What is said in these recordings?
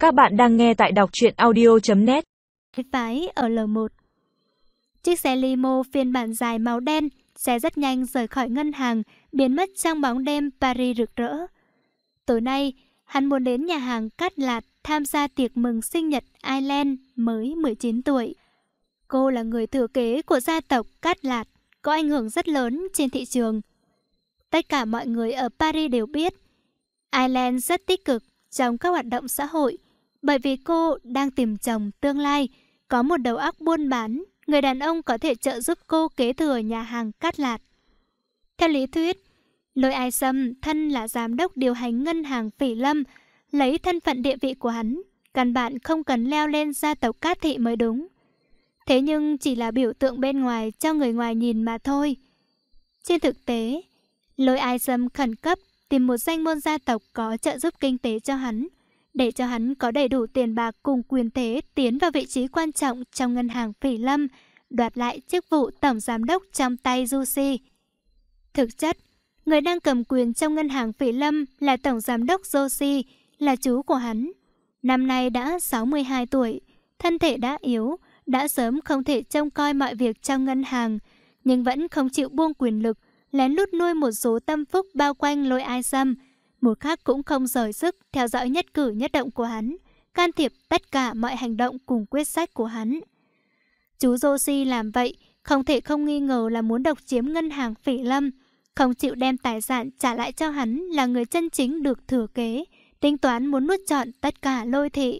Các bạn đang nghe tại đọc truyện audio.net. Phái ở L1. Chiếc xe limo phiên bản dài màu đen sẽ rất nhanh rời khỏi ngân hàng, biến mất trong bóng đêm Paris rực rỡ. Tối nay, hắn muốn đến nhà hàng Cát Lạt tham gia tiệc mừng sinh nhật Aileen mới 19 tuổi. Cô là người thừa kế của gia tộc Cát Lạt, có ảnh hưởng rất lớn trên thị trường. Tất cả mọi người ở Paris đều biết Aileen rất tích cực trong các hoạt động xã hội, bởi vì cô đang tìm chồng tương lai, có một đầu óc buôn bán, người đàn ông có thể trợ giúp cô kế thừa nhà hàng Cát Lạt. Theo lý thuyết, Lôi Ai Sâm thân là giám đốc điều hành ngân hàng Phỉ Lâm, lấy thân phận địa vị của hắn, căn bản không cần leo lên gia tộc Cát Thị mới đúng. Thế nhưng chỉ là biểu tượng bên ngoài cho người ngoài nhìn mà thôi. Trên thực tế, Lôi Ai Sâm khẩn cấp tìm một danh môn gia tộc có trợ giúp kinh tế cho hắn, để cho hắn có đầy đủ tiền bạc cùng quyền thế tiến vào vị trí quan trọng trong ngân hàng Phỉ Lâm, đoạt lại chức vụ tổng giám đốc trong tay Du Si. Thực chất, người đang cầm quyền trong ngân hàng Phỉ Lâm là tổng giám đốc Du Si, là chú của hắn. Năm nay đã 62 tuổi, thân thể đã yếu, đã sớm không thể trông coi mọi việc trong ngân hàng, nhưng vẫn không chịu buông quyền lực, lén lút nuôi một số tâm phúc bao quanh Lôi Ai Sâm. Một khắc cũng không rời sức theo dõi nhất cử nhất động của hắn, can thiệp tất cả mọi hành động cùng quyết sách của hắn. Chú Joshi làm vậy không thể không nghi ngờ là muốn độc chiếm ngân hàng Phỉ Lâm, không chịu đem tài sản trả lại cho hắn là người chân chính được thừa kế, tính toán muốn nuốt trọn tất cả Lôi thị.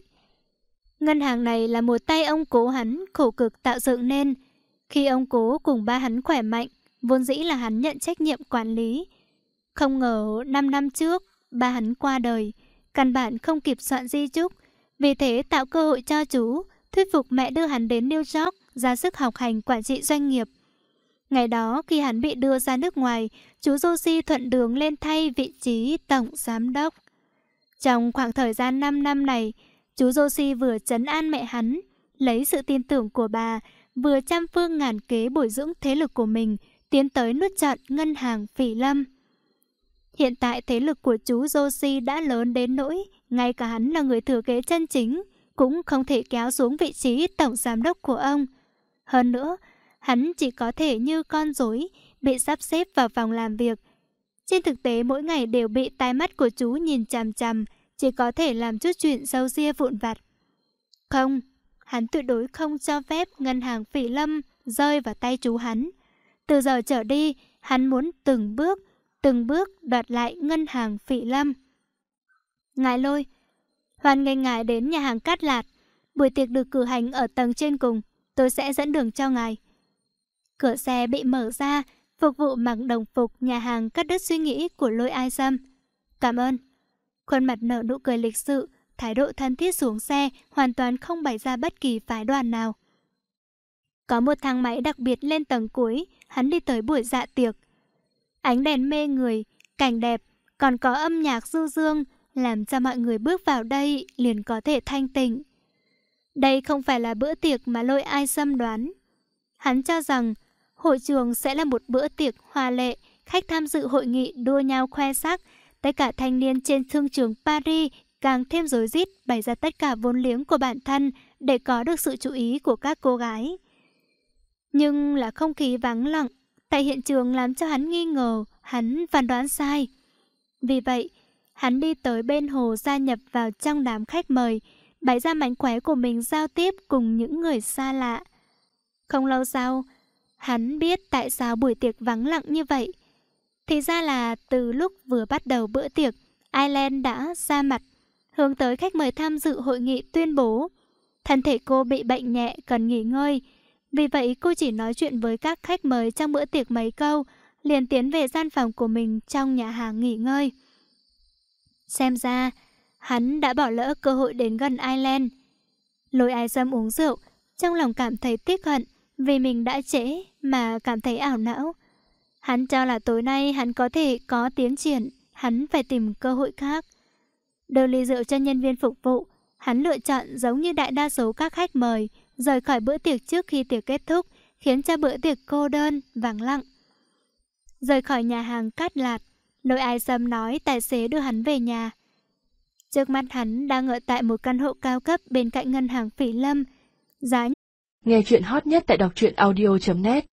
Ngân hàng này là một tay ông cố hắn khổ cực tạo dựng nên. Khi ông cố cùng ba hắn khỏe mạnh, vốn dĩ là hắn nhận trách nhiệm quản lý. Không ngờ 5 năm trước, ba hắn qua đời, căn bản không kịp soạn di chúc, vì thế tạo cơ hội cho chú, thuyết phục mẹ đưa hắn đến New York ra sức học hành quản trị doanh nghiệp. Ngày đó khi hắn bị đưa ra nước ngoài, chú Joshi thuận đường lên thay vị trí tổng giám đốc. Trong khoảng thời gian 5 năm này, chú Joshi vừa trấn an mẹ hắn, lấy sự tin tưởng của bà, vừa trăm phương ngàn kế bồi dưỡng thế lực của mình, tiến tới nuốt trọn ngân hàng Phỉ Lâm. Hiện tại thế lực của chú Joshi đã lớn đến nỗi ngay cả hắn là người thừa kế chân chính cũng không thể kéo xuống vị trí tổng giám đốc của ông. Hơn nữa, hắn chỉ có thể như con rối bị sắp xếp vào phòng làm việc. Trên thực tế mỗi ngày đều bị tai mắt của chú nhìn chằm chằm, chỉ có thể làm chút chuyện râu ria vụn vặt. Không, hắn tuyệt đối không cho phép ngân hàng Phỉ Lâm rơi vào tay chú hắn. Từ giờ trở đi, hắn muốn từng bước đoạt lại ngân hàng Phỉ Lâm. Ngài Lôi, hoan nghênh ngài đến nhà hàng Cát Lạt. Buổi tiệc được cử hành ở tầng trên cùng, tôi sẽ dẫn đường cho ngài. Cửa xe bị mở ra, phục vụ mặc đồng phục nhà hàng cắt đứt suy nghĩ của Lôi Ai Sâm. Cảm ơn. Khuôn mặt nở nụ cười lịch sự, thái độ thân thiết xuống xe, hoàn toàn không bày ra bất kỳ phái đoàn nào. Có một thang máy đặc biệt lên tầng cuối, hắn đi tới buổi dạ tiệc. Ánh đèn mê người, cảnh đẹp, còn có âm nhạc du dương, làm cho mọi người bước vào đây liền có thể thanh tịnh. Đây không phải là bữa tiệc mà Lôi Ai Sâm đoán. Hắn cho rằng hội trường sẽ là một bữa tiệc hoa lệ, khách tham dự hội nghị đua nhau khoe sắc, tất cả thanh niên trên thương trường Paris càng thêm rối rít bày ra tất cả vốn liếng của bản thân để có được sự chú ý của các cô gái. Nhưng là không khí vắng lặng tại hiện trường làm cho hắn nghi ngờ hắn phán đoán sai. Vì vậy, hắn đi tới bên hồ gia nhập vào trong đám khách mời, bày ra mánh khóe của mình giao tiếp cùng những người xa lạ. Không lâu sau, hắn biết tại sao buổi tiệc vắng lặng như vậy. Thì ra là từ lúc vừa bắt đầu bữa tiệc, Aileen đã ra mặt, hướng tới khách mời tham dự hội nghị tuyên bố thân thể cô bị bệnh nhẹ cần nghỉ ngơi. Vì vậy cô chỉ nói chuyện với các khách mời trong bữa tiệc mấy câu, liền tiến về gian phòng của mình trong nhà hàng nghỉ ngơi. Xem ra, hắn đã bỏ lỡ cơ hội đến gần Aileen. Lôi Ai Sâm uống rượu, trong lòng cảm thấy tiếc hận vì mình đã trễ mà cảm thấy ảo não. Hắn cho là tối nay hắn có thể có tiến triển, hắn phải tìm cơ hội khác. Đưa ly rượu cho nhân viên phục vụ, hắn lựa chọn giống như đại đa số các khách mời, rời khỏi bữa tiệc trước khi tiệc kết thúc, khiến cho bữa tiệc cô đơn, vắng lặng. Rời khỏi nhà hàng Cát Lạt, Lôi Ai Sâm nói tài xế đưa hắn về nhà. Trước mắt hắn đang ở tại một căn hộ cao cấp bên cạnh ngân hàng Phỉ Lâm. Giá Nghe chuyện hot nhất tại đọc truyện audio.net